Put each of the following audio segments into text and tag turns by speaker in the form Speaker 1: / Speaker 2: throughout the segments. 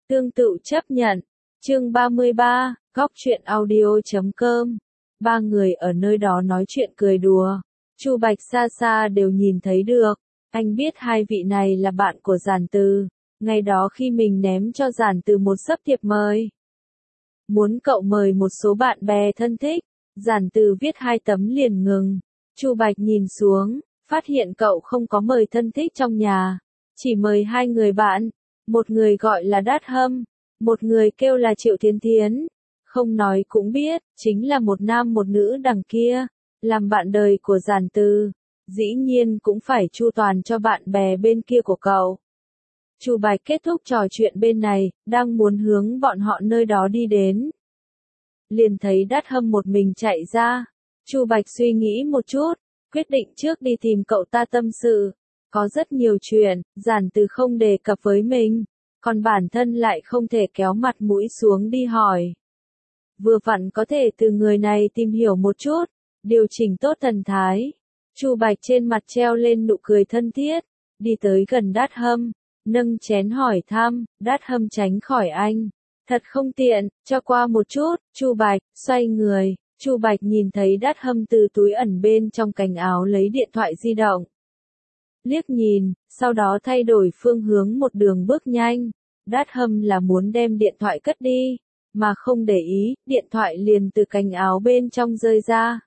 Speaker 1: Tương tự chấp nhận. Chương 33, Góc truyện audio.com. Ba người ở nơi đó nói chuyện cười đùa. Chu Bạch xa xa đều nhìn thấy được. Anh biết hai vị này là bạn của Giản Từ. Ngày đó khi mình ném cho Giản Từ một sấp thiệp mời. Muốn cậu mời một số bạn bè thân thích. Giản Từ viết 2 tấm liền ngừng. Chu Bạch nhìn xuống, phát hiện cậu không có mời thân thích trong nhà. Chỉ mời 2 người bạn. Một người gọi là Đát Hâm. Một người kêu là Triệu Thiến Thiến. Không nói cũng biết, chính là một nam một nữ đằng kia. Làm bạn đời của Giản Từ. Dĩ nhiên cũng phải chu toàn cho bạn bè bên kia của cậu. Chu Bạch kết thúc trò chuyện bên này, đang muốn hướng bọn họ nơi đó đi đến. Liền thấy Đát Hâm một mình chạy ra. Chu Bạch suy nghĩ một chút, quyết định trước đi tìm cậu ta tâm sự. Có rất nhiều chuyện, Giản Từ không đề cập với mình, còn bản thân lại không thể kéo mặt mũi xuống đi hỏi. Vừa vặn có thể từ người này tìm hiểu một chút, điều chỉnh tốt thần thái. Chu Bạch trên mặt treo lên nụ cười thân thiết, đi tới gần Đát Hâm, nâng chén hỏi thăm. Đát Hâm tránh khỏi anh. Thật không tiện, cho qua một chút. Chu Bạch xoay người. Chu Bạch nhìn thấy Đát Hâm từ túi ẩn bên trong cánh áo lấy điện thoại di động. Liếc nhìn, sau đó thay đổi phương hướng một đường bước nhanh. Đát Hâm là muốn đem điện thoại cất đi, mà không để ý, điện thoại liền từ cánh áo bên trong rơi ra.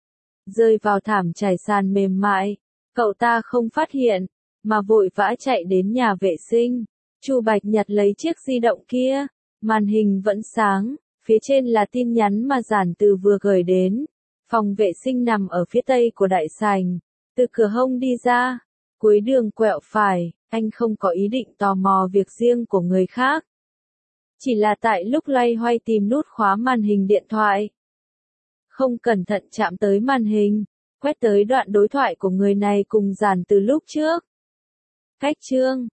Speaker 1: Rơi vào thảm trải sàn mềm mại. Cậu ta không phát hiện, mà vội vã chạy đến nhà vệ sinh. Chu Bạch nhặt lấy chiếc di động kia, màn hình vẫn sáng, phía trên là tin nhắn mà Giản Từ vừa gửi đến. Phòng vệ sinh nằm ở phía tây của đại sảnh. Từ cửa hông đi ra, cuối đường quẹo phải, anh không có ý định tò mò việc riêng của người khác. Chỉ là tại lúc loay hoay tìm nút khóa màn hình điện thoại. Không cẩn thận chạm tới màn hình, quét tới đoạn đối thoại của người này cùng Giản Từ lúc trước. Cách chương